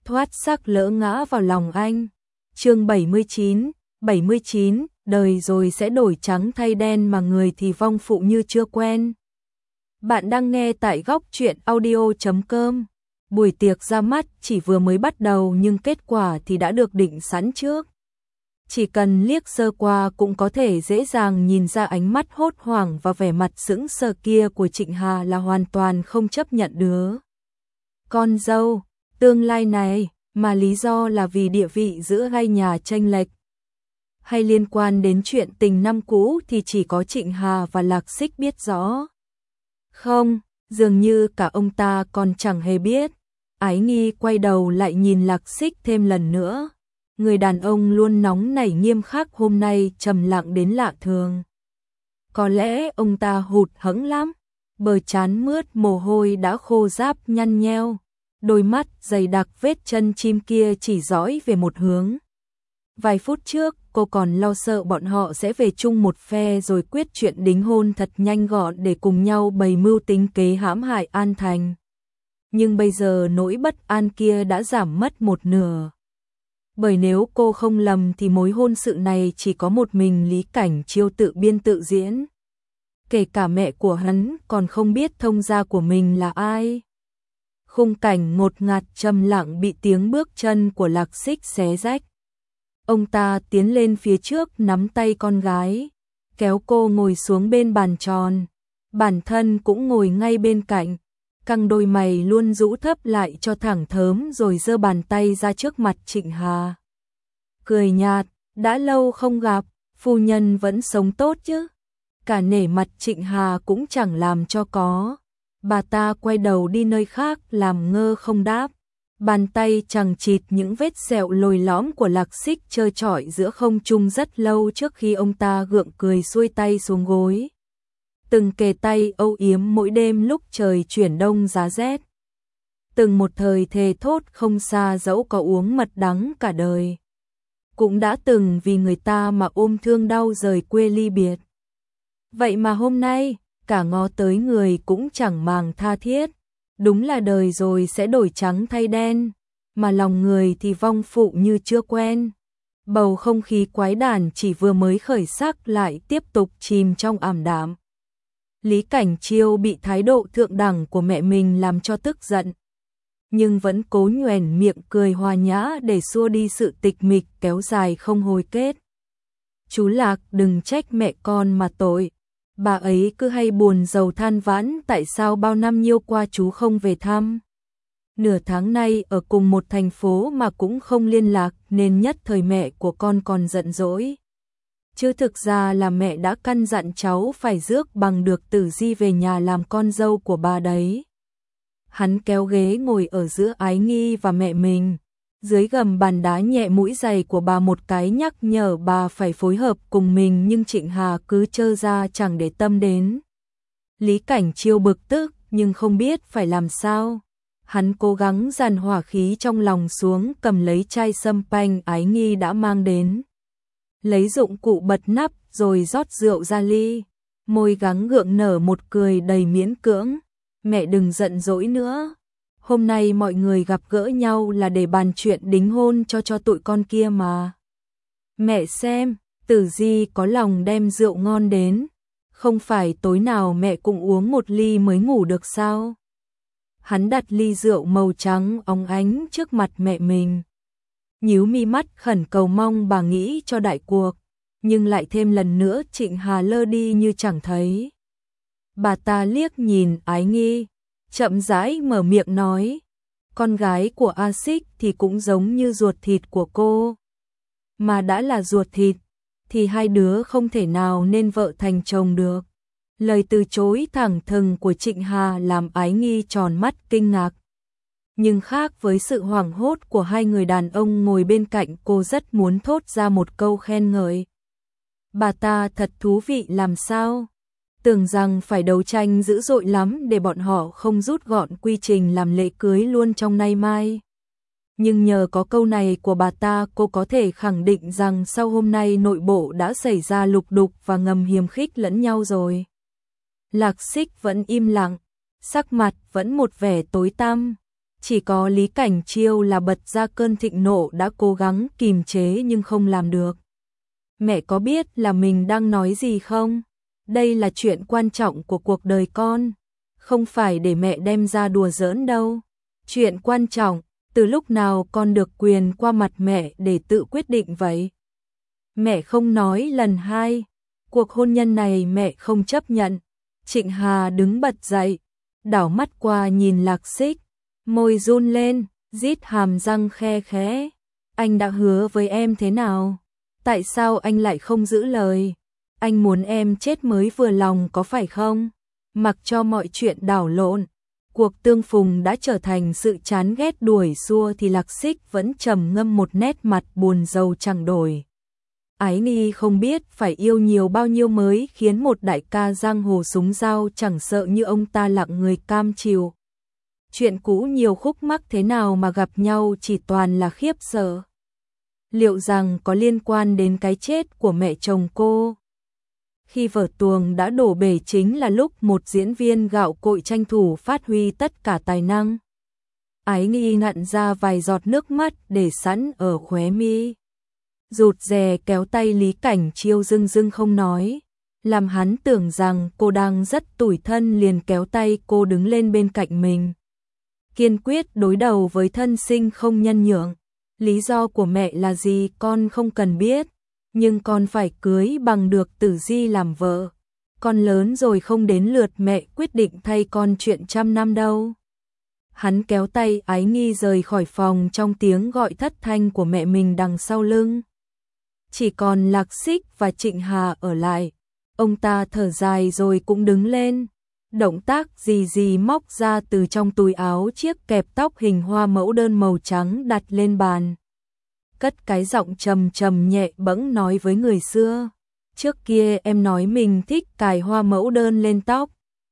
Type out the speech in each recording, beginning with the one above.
thoát sắc lỡ ngã vào lòng anh. Chương 79, đời rồi sẽ đổi trắng thay đen mà người thì vong phụ như chưa quen. Bạn đang nghe tại góc truyện audio.com. Buổi tiệc ra mắt chỉ vừa mới bắt đầu nhưng kết quả thì đã được định sẵn trước. Chỉ cần liếc sơ qua cũng có thể dễ dàng nhìn ra ánh mắt hốt hoảng và vẻ mặt sững sờ kia của Trịnh Hà là hoàn toàn không chấp nhận đứa con dâu tương lai này, mà lý do là vì địa vị giữa hai nhà chênh lệch. Hay liên quan đến chuyện tình năm cũ thì chỉ có Trịnh Hà và Lạc Xích biết rõ. Không, dường như cả ông ta còn chẳng hề biết. Ái Nghi quay đầu lại nhìn Lạc Xích thêm lần nữa. Người đàn ông luôn nóng nảy nghiêm khắc hôm nay trầm lặng đến lạ thường. Có lẽ ông ta hụt hẫng lắm, bờ trán mướt mồ hôi đã khô ráp nhăn nheo, đôi mắt dày đặc vết chân chim kia chỉ dõi về một hướng. Vài phút trước cô còn lo sợ bọn họ sẽ về chung một phe rồi quyết chuyện đính hôn thật nhanh gọn để cùng nhau bày mưu tính kế hãm hại An Thành. Nhưng bây giờ nỗi bất an kia đã giảm mất một nửa. Bởi nếu cô không lầm thì mối hôn sự này chỉ có một mình Lý Cảnh Chiêu tự biên tự diễn. Kể cả mẹ của hắn còn không biết thông gia của mình là ai. Khung cảnh ngột ngạt trầm lặng bị tiếng bước chân của Lạc Xích xé rách. Ông ta tiến lên phía trước nắm tay con gái, kéo cô ngồi xuống bên bàn tròn. Bản thân cũng ngồi ngay bên cạnh, căng đôi mày luôn rũ thấp lại cho thẳng thớm rồi giơ bàn tay ra trước mặt Trịnh Hà. Cười nhạt, đã lâu không gặp, phu nhân vẫn sống tốt chứ? Cả nể mặt Trịnh Hà cũng chẳng làm cho có. Bà ta quay đầu đi nơi khác làm ngơ không đáp. Bàn tay chằng chịt những vết sẹo lồi lõm của Lạc Xích trơ trọi giữa không trung rất lâu trước khi ông ta gượng cười xuôi tay xuống gối. Từng kề tay âu yếm mỗi đêm lúc trời chuyển đông giá rét. Từng một thời thề thốt không xa dẫu có uống mật đắng cả đời. Cũng đã từng vì người ta mà ôm thương đau rời quê ly biệt. Vậy mà hôm nay, cả ngó tới người cũng chẳng màng tha thiết. Đúng là đời rồi sẽ đổi trắng thay đen, mà lòng người thì vong phụ như chưa quen. Bầu không khí quái đản chỉ vừa mới khởi sắc lại tiếp tục chìm trong ảm đạm. Lý Cảnh Chiêu bị thái độ thượng đẳng của mẹ mình làm cho tức giận, nhưng vẫn cố nhoẻn miệng cười hòa nhã để xua đi sự tịch mịch kéo dài không hồi kết. Chú Lạc đừng trách mẹ con mà tội. Bà ấy cứ hay buồn rầu than vãn tại sao bao năm nhiêu qua chú không về thăm. Nửa tháng nay ở cùng một thành phố mà cũng không liên lạc nên nhất thời mẹ của con còn giận dỗi. Chứ thực ra là mẹ đã căn dặn cháu phải rước bằng được Tử Di về nhà làm con dâu của bà đấy. Hắn kéo ghế ngồi ở giữa Ái Nghi và mẹ mình. Dưới gầm bàn đá nhẹ mũi giày của bà một cái nhắc nhở bà phải phối hợp cùng mình nhưng Trịnh Hà cứ trơ ra chẳng để tâm đến. Lý Cảnh Chiêu bực tức nhưng không biết phải làm sao. Hắn cố gắng dàn hỏa khí trong lòng xuống cầm lấy chai sâm panh Ái Nghi đã mang đến. Lấy dụng cụ bật nắp rồi rót rượu ra ly. Môi gắng gượng nở một cười đầy miễn cưỡng. Mẹ đừng giận dỗi nữa. Hôm nay mọi người gặp gỡ nhau là để bàn chuyện đính hôn cho tụi con kia mà. Mẹ xem, Tử Di có lòng đem rượu ngon đến. Không phải tối nào mẹ cũng uống một ly mới ngủ được sao? Hắn đặt ly rượu màu trắng óng ánh trước mặt mẹ mình. Nhíu mi mắt khẩn cầu mong bà nghĩ cho đại cuộc. Nhưng lại thêm lần nữa Trịnh Hà lơ đi như chẳng thấy. Bà ta liếc nhìn Ái Nghi, chậm rãi mở miệng nói, con gái của A Xích thì cũng giống như ruột thịt của cô. Mà đã là ruột thịt, thì hai đứa không thể nào nên vợ thành chồng được. Lời từ chối thẳng thừng của Trịnh Hà làm Ái Nghi tròn mắt kinh ngạc. Nhưng khác với sự hoảng hốt của hai người đàn ông ngồi bên cạnh cô rất muốn thốt ra một câu khen ngợi. Bà ta thật thú vị làm sao? Tưởng rằng phải đấu tranh dữ dội lắm để bọn họ không rút gọn quy trình làm lễ cưới luôn trong nay mai. Nhưng nhờ có câu này của bà ta cô có thể khẳng định rằng sau hôm nay nội bộ đã xảy ra lục đục và ngầm hiềm khích lẫn nhau rồi. Lạc Xích vẫn im lặng, sắc mặt vẫn một vẻ tối tăm. Chỉ có Lý Cảnh Chiêu là bật ra cơn thịnh nộ, đã cố gắng kìm chế nhưng không làm được. Mẹ có biết là mình đang nói gì không? Đây là chuyện quan trọng của cuộc đời con, không phải để mẹ đem ra đùa giỡn đâu. Chuyện quan trọng, từ lúc nào con được quyền qua mặt mẹ để tự quyết định vậy? Mẹ không nói lần hai, cuộc hôn nhân này mẹ không chấp nhận. Trịnh Hà đứng bật dậy, đảo mắt qua nhìn Lạc Xích, môi run lên, rít hàm răng khe khẽ. Anh đã hứa với em thế nào? Tại sao anh lại không giữ lời? Anh muốn em chết mới vừa lòng có phải không? Mặc cho mọi chuyện đảo lộn, cuộc tương phùng đã trở thành sự chán ghét đuổi xua thì Lạc Xích vẫn trầm ngâm một nét mặt buồn rầu chẳng đổi. Ái Nghi không biết phải yêu nhiều bao nhiêu mới khiến một đại ca giang hồ súng dao chẳng sợ như ông ta lặng người cam chịu. Chuyện cũ nhiều khúc mắc thế nào mà gặp nhau chỉ toàn là khiếp sợ. Liệu rằng có liên quan đến cái chết của mẹ chồng cô? Khi vở tuồng đã đổ bể chính là lúc một diễn viên gạo cội tranh thủ phát huy tất cả tài năng. Ái Nghi ngặn ra vài giọt nước mắt để sẵn ở khóe mi. Rụt rè kéo tay Lý Cảnh Chiêu dưng dưng không nói, làm hắn tưởng rằng cô đang rất tủi thân, liền kéo tay cô đứng lên bên cạnh mình. Kiên quyết đối đầu với thân sinh không nhân nhượng. Lý do của mẹ là gì con không cần biết, nhưng con phải cưới bằng được Tử Di làm vợ. Con lớn rồi, không đến lượt mẹ quyết định thay con chuyện trăm năm đâu. Hắn kéo tay Ái Nghi rời khỏi phòng trong tiếng gọi thất thanh của mẹ mình đằng sau lưng. Chỉ còn Lạc Xích và Trịnh Hà ở lại. Ông ta thở dài rồi cũng đứng lên. Động tác gì móc ra từ trong túi áo chiếc kẹp tóc hình hoa mẫu đơn màu trắng đặt lên bàn. Cất cái giọng trầm trầm nhẹ bẫng nói với người xưa. Trước kia em nói mình thích cài hoa mẫu đơn lên tóc.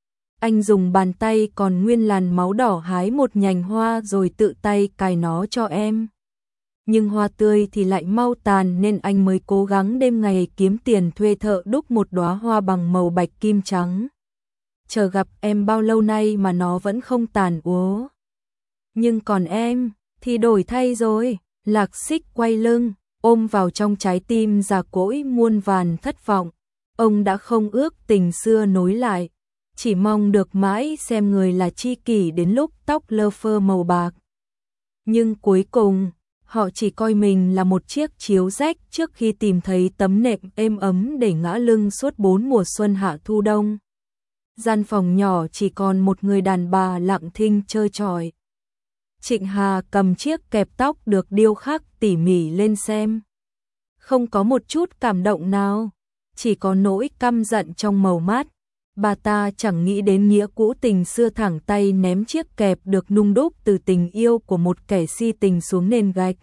Anh dùng bàn tay còn nguyên làn máu đỏ hái một nhành hoa rồi tự tay cài nó cho em. Nhưng hoa tươi thì lại mau tàn nên anh mới cố gắng đêm ngày kiếm tiền thuê thợ đúc một đóa hoa bằng màu bạch kim trắng. Chờ gặp em bao lâu nay mà nó vẫn không tàn úa. Nhưng còn em thì đổi thay rồi. Lạc Xích quay lưng, ôm vào trong trái tim già cỗi muôn vàn thất vọng. Ông đã không ước tình xưa nối lại, chỉ mong được mãi xem người là tri kỷ đến lúc tóc lơ phơ màu bạc. Nhưng cuối cùng, họ chỉ coi mình là một chiếc chiếu rách trước khi tìm thấy tấm nệm êm ấm để ngã lưng suốt 4 mùa xuân hạ thu đông. Gian phòng nhỏ chỉ còn một người đàn bà lặng thinh chơi trọi. Trịnh Hà cầm chiếc kẹp tóc được điêu khắc tỉ mỉ lên xem. Không có một chút cảm động nào, chỉ có nỗi căm giận trong màu mắt. Bà ta chẳng nghĩ đến nghĩa cũ tình xưa, thẳng tay ném chiếc kẹp được nung đúc từ tình yêu của một kẻ si tình xuống nền gạch.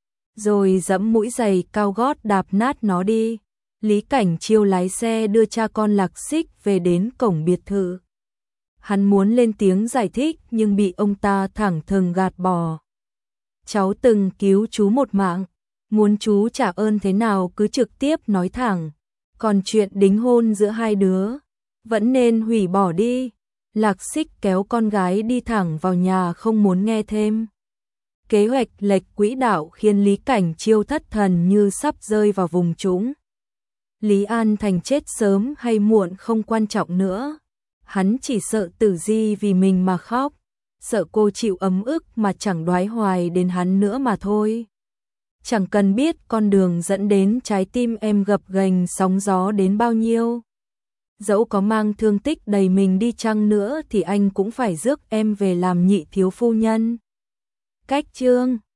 Rồi giẫm mũi giày cao gót đạp nát nó đi. Lý Cảnh Chiêu lái xe đưa cha con Lạc Xích về đến cổng biệt thự. Hắn muốn lên tiếng giải thích nhưng bị ông ta thẳng thừng gạt bỏ. Cháu từng cứu chú một mạng, muốn chú trả ơn thế nào cứ trực tiếp nói thẳng. Còn chuyện đính hôn giữa hai đứa, vẫn nên hủy bỏ đi. Lạc Xích kéo con gái đi thẳng vào nhà không muốn nghe thêm. Kế hoạch lệch quỹ đạo khiến Lý Cảnh Chiêu thất thần như sắp rơi vào vùng trũng. Lý An Thành chết sớm hay muộn không quan trọng nữa. Hắn chỉ sợ Tử Di vì mình mà khóc, sợ cô chịu ấm ức mà chẳng đoái hoài đến hắn nữa mà thôi. Chẳng cần biết con đường dẫn đến trái tim em gập ghềnh sóng gió đến bao nhiêu. Dẫu có mang thương tích đầy mình đi chăng nữa thì anh cũng phải rước em về làm nhị thiếu phu nhân. Cách chương